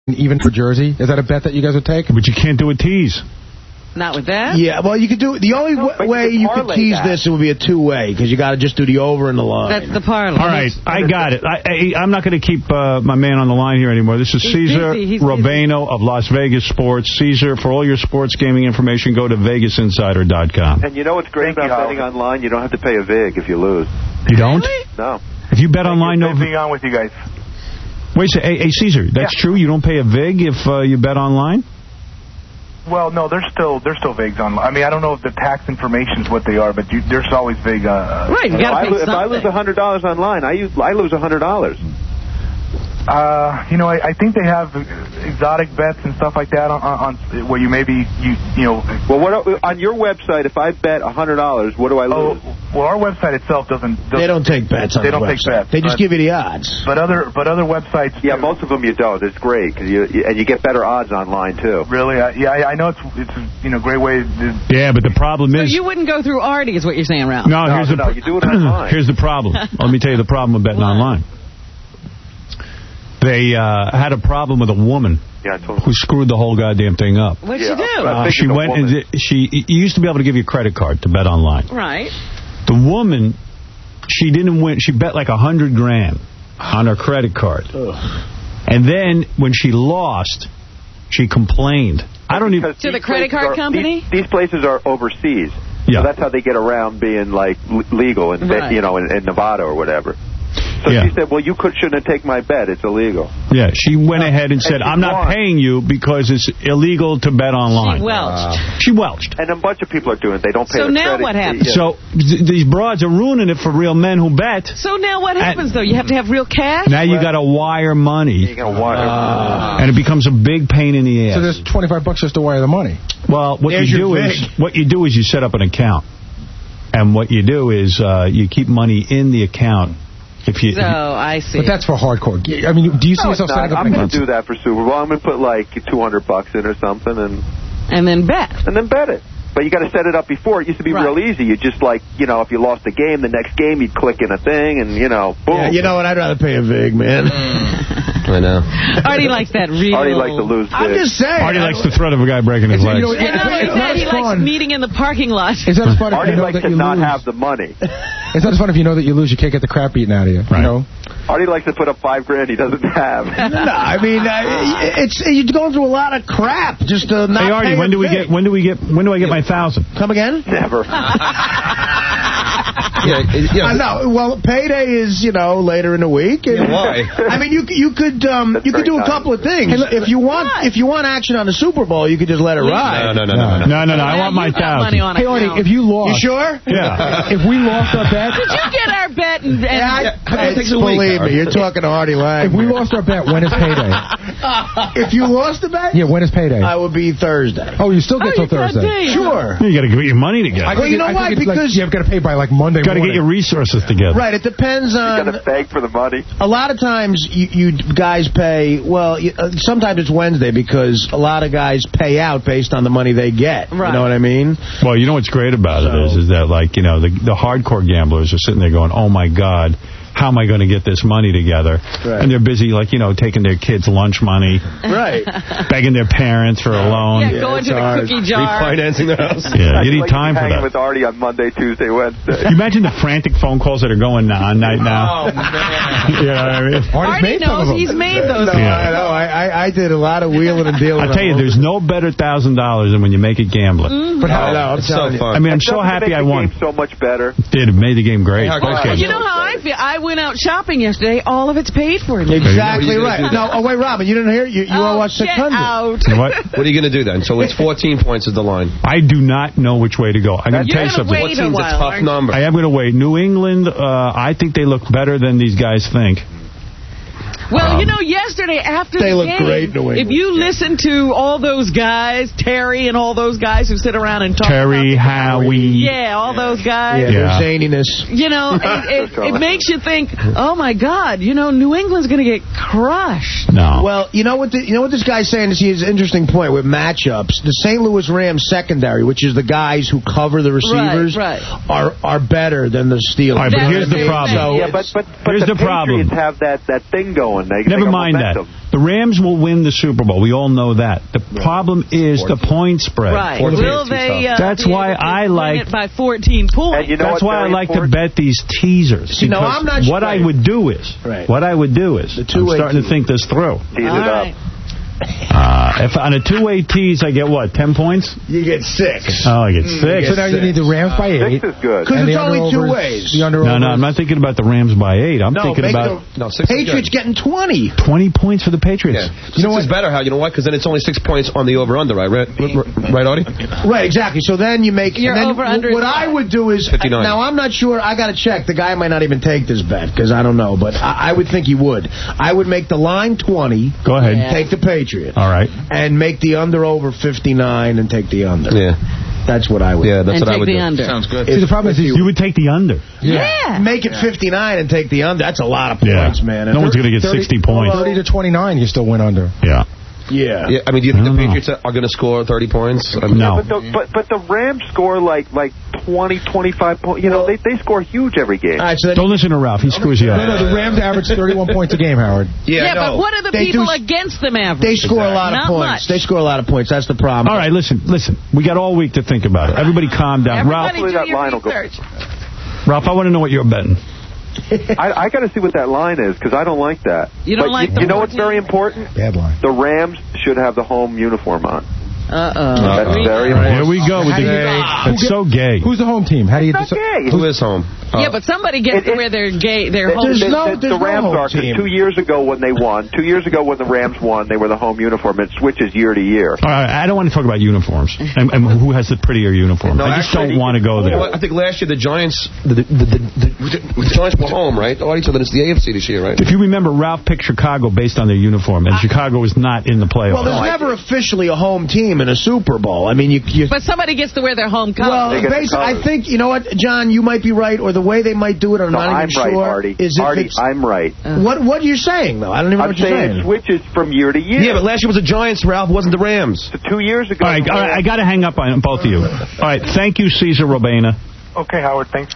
even for Jersey? Is that a bet that you guys would take? But you can't do a tease. Not with that? Yeah, well, you could do the only way you could tease this, it would be a two-way, because you got to just do the over and the line. That's the parlay. All right, I got it. I'm not going to keep my man on the line here anymore. This is Cesar Robano of Las Vegas Sports. Cesar, for all your sports gaming information, go to VegasInsider.com. And you know what's great about betting online? You don't have to pay a VIG if you lose. You don't? No. If you bet online, no. Being on with you guys. Wait a second. Hey, Cesar, that's true? You don't pay a VIG if you bet online? Well, no, there's still VIGs on. I mean, I don't know if the tax information's what they are, but there's always VIG. Right, you got to pay something. If I lose $100 online, I lose $100. I think they have exotic bets and stuff like that on where you maybe you know. Well, what on your website? If I bet $100, what do I lose? Well, our website itself doesn't. They don't take bets on the website. They don't take bets. They just give you the odds. But other websites. Yeah, most of them you don't. It's great because you get better odds online too. Really? I know it's a great way. Yeah, but the problem is. So you wouldn't go through Artie, is what you're saying, Ralph? No, you do it online. Here's the problem. Let me tell you the problem with betting online. They had a problem with a woman who screwed the whole goddamn thing up. What'd she do? She went and you used to be able to give you a credit card to bet online. Right. The woman, she didn't win. She bet like $100,000 on her credit card. Ugh. And then when she lost, she complained. I don't even to the credit card company. These places are overseas. Yeah. So that's how they get around being like legal in in Nevada or whatever. So she said, well, you shouldn't take my bet. It's illegal. Yeah, she went ahead and said, I'm not paying you because it's illegal to bet online. She welched. And a bunch of people are doing it. They don't pay the the now credit what happens? So these broads are ruining it for real men who bet. So now what happens, though? You have to have real cash? Now you got to wire money. You got to wire. And it becomes a big pain in the ass. So there's $25 just to wire the money. Well, what you do is you set up an account. And what you do is you keep money in the account. I see. But that's for hardcore. I mean, do you see yourself setting up an account? I'm going to do that for Super Bowl. I'm going to put like $200 in or something. And then bet. And then bet it. But you got to set it up before. It used to be real easy. You just if you lost a game, the next game you'd click in a thing and, boom. Yeah, you know what? I'd rather pay a VIG, man. I know. Artie likes that real. Artie likes to lose big. I'm just saying. Artie likes the threat of a guy breaking his legs. He likes meeting in the parking lot. Is that as fun Artie likes to not have the money. It's not as fun if you know that you lose, you can't get the crap beaten out of you. Right. You know? Artie likes to put up $5,000 he doesn't have. No, I mean, you're going through a lot of crap just to not. Hey, Artie, when do I get my 1,000? Come again? Never. I know. Well, payday is later in the week. And, why? I mean, you could do a couple of things. Hey, if you want action on the Super Bowl, you could just let it ride. No. I want my 1,000. Hey, Artie, if you lost, you sure? Yeah. If we lost our bet, did you get our bet? Believe me, you're talking to Artie Lang. If we lost our bet, when is payday? If you lost the bet? Yeah, when is payday? I would be Thursday. Oh, you still get till Thursday? Sure. You got to get your money together. Well, you know why? Because you've got to pay by Monday morning. Got to get your resources together. Right, it depends on. You got to beg for the money. A lot of times you guys pay. Well, sometimes it's Wednesday because a lot of guys pay out based on the money they get. Right. You know what I mean? Well, you know what's great about it is that the hardcore gamblers are sitting there going, "Oh my God, how am I going to get this money together?" Right. And they're busy, taking their kids' lunch money. Right. Begging their parents for a loan. Yeah, going to the cookie jar. Refinancing their house. Yeah, you need time for that. With Artie on Monday, Tuesday, Wednesday. You imagine the frantic phone calls that are going on right now? Oh, man. You know what I mean? Artie knows he's made those. No, I know. I did a lot of wheeling and dealing. I'll tell you, there's no better $1,000 than when you make it gambling. Mm-hmm. But I'm so fun. I mean, I'm so happy I won. So much better. It made the game great. You know how I feel? I went out shopping yesterday. All of it's paid for. Exactly right. No, wait, Robin, you didn't hear? You all watched 600. What are you going to do then? So it's 14 points is the line. I do not know which way to go. I'm going to tell you something. 14 is a tough number. I am going to wait. New England, I think they look better than these guys think. Well, yesterday after they the look game, great, New England. if you listen to all those guys, Terry and all those guys who sit around and talk Terry, about Howie. Yeah, all those guys. Yeah, their zaniness. It makes you think, oh, my God, New England's going to get crushed. No. Well, you know what this guy's saying is he has an interesting point with matchups. The St. Louis Rams secondary, which is the guys who cover the receivers, are better than the Steelers. All right, but here's the problem. But here's the problem. Patriots have that thing going. going. Never mind that. The Rams will win the Super Bowl. We all know that. The problem is the point spread. Right. Will they? That's why I like it by 14 points. That's why I like to bet these teasers. See, no, I'm not sure. What I would do is, I'm starting to think this through. Tease it up. If on a two-way tease, I get what, 10 points? You get 6. Oh, I get 6. So now you need the Rams by 8. 6 is good. Because it's only 2 ways. No, I'm not thinking about the Rams by 8. I'm thinking about Patriots getting 20. 20 points for the Patriots. Yeah. You know what? It's better, Hal. You know why? Because then it's only 6 points on the over-under, right? Right, Artie? Right, exactly. So then you make... Your over-under. What I would do is... 59. Now, I'm not sure. I got to check. The guy might not even take this bet, because I don't know. But I would think he would. I would make the line 20. Go ahead. Take the Patriots. All right. And make the under over 59 and take the under. Yeah. That's what I would do. Yeah, that's what I would do. Under. Sounds good. See, the problem is you would take the under. Yeah. Make it 59 and take the under. That's a lot of points, man. No one's going to get 60 points. 30 to 29, you still win under. Yeah. Yeah. I mean, do you think the Patriots are going to score 30 points? I mean, no. But the Rams score like 20, 25 points. You know, they score huge every game. All right, so don't listen to Ralph. He screws you up. No, the Rams average 31 points a game, Howard. Yeah, but what are the people against them average? They score a lot of points. They score a lot of points. That's the problem. All right, listen. We got all week to think about it. Everybody calm down. Everybody do your research. Ralph, I want to know what you're betting. I got to see what that line is, because I don't like that. You don't like the You know what's very important? Bad line. The Rams should have the home uniform on. That's very important. Here we go. That's so gay. Who's the home team? How do you decide? Who is home? Yeah, but somebody gets to wear their home. The Rams are, because 2 years ago when they won, 2 years ago when the Rams won, they were the home uniform. It switches year to year. All right, I don't want to talk about uniforms and who has the prettier uniform. I just don't want to go there. I think last year the Giants, the Giants were home, right? So then it's the AFC this year, right? If you remember, Ralph picked Chicago based on their uniform, and Chicago is not in the playoffs. Well, there's never officially a home team in a Super Bowl. I mean, But somebody gets to wear their home colors. Well, basically, I think, you know what, John, you might be right, or the way they might do it, I'm not even sure. Artie. Is Artie, I'm right. What are you saying, though? I don't even know what you're saying. It switches from year to year. Yeah, but last year was the Giants, Ralph, wasn't the Rams. 2 years ago. All right, I got to hang up on both of you. All right, thank you, Cesar Robena. Okay, Howard, thanks.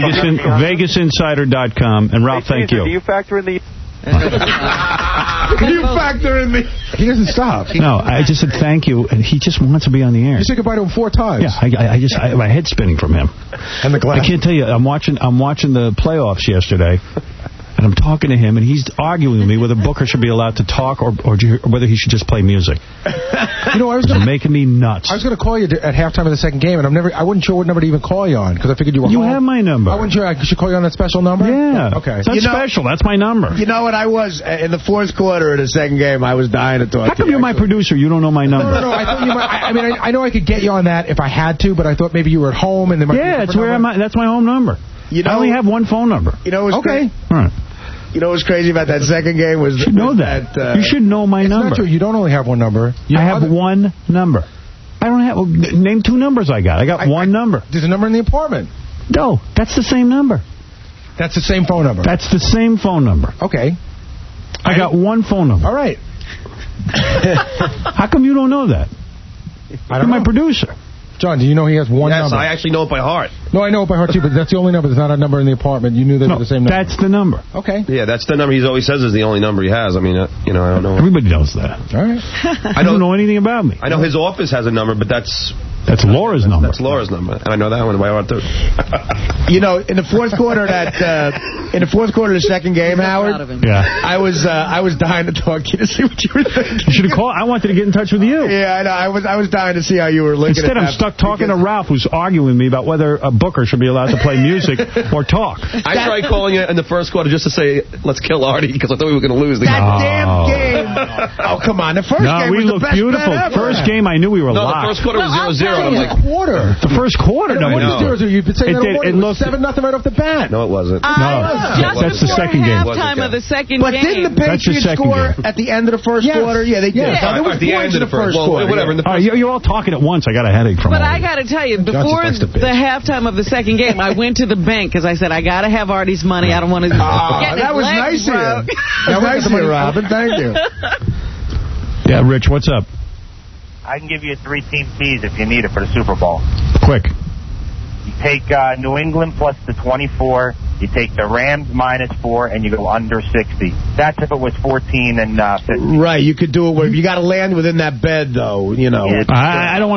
VegasInsider.com. And Ralph, thank you. Do you factor in the... You factor in me. He doesn't stop. No, I just said thank you, and he just wants to be on the air. You said goodbye to him 4 times. Yeah, my head's spinning from him. And the glass. I can't tell you, I'm watching the playoffs yesterday, and I'm talking to him, and he's arguing with me whether Booker should be allowed to talk or whether he should just play music. You know, It's making me nuts. I was going to call you at halftime of the second game, and I wasn't sure what number to even call you on, because I figured you were home. You have my number. I wasn't sure I should call you on that special number? Yeah. Okay. That's special. That's my number. You know what I was? In the fourth quarter of the second game, I was dying to talk to you. How come you're my producer? You don't know my number. No. I thought you might. I know I could get you on that if I had to, but I thought maybe you were at home and there might be a different number. That's my home number. I only have one phone number. You know what's okay. All right. You know what's crazy about that second game was... You should know that. You should know my number. It's not true. You don't only have one number. I have one number. I don't have... Name 2 numbers I got. I got one number. There's a number in the apartment. No, that's the same number. That's the same phone number. That's the same phone number. Okay. I got one phone number. All right. How come you don't know that? You're my producer. John, do you know he has one number? Yes, I actually know it by heart. No, I know it by heart, too, but that's the only number. There's not a number in the apartment. You knew they were the same number. That's the number. Okay. Yeah, that's the number he always says is the only number he has. I mean, I don't know. Everybody knows that. All right. I don't know anything about me. I know his office has a number, but that's Laura's number. That's Laura's number, and I know that one by heart, too. You know, in the fourth quarter of the second game, Howard, I was dying to talk to you to see what you were thinking. You should have called. I wanted to get in touch with you. Yeah, I know. I was dying to see how you were looking. Instead, I'm stuck talking to Ralph, who's arguing with me about whether a Booker should be allowed to play music or talk. I tried calling you in the first quarter just to say, let's kill Artie, because I thought we were going to lose. That damn game. Oh, come on. The first game was the best beautiful. Bet ever. First game, I knew we were live. No, the first quarter was 0-0. I'm like, quarter. The first quarter? No, You've been saying it looked 7-0 right off the bat. No, it wasn't. That's the second game. Halftime of the second game. But didn't the Patriots score at the end of the first quarter? Yeah, they did. Yeah. There was points in the first quarter. Whatever. You're all talking at once. I got a headache from it. But I got to tell you, before the halftime of the second game, I went to the bank because I said, I got to have Artie's money. I don't want to get that was nice of you. That was nice of you, Robin. Thank you. Yeah, Rich, what's up? I can give you a 3-team tease if you need it for the Super Bowl. Quick. You take New England plus the 24, You take the Rams -4, and you go under 60. That's if it was 14 and 15. Right, you could do it where you got to land within that bed, though. You know. I don't want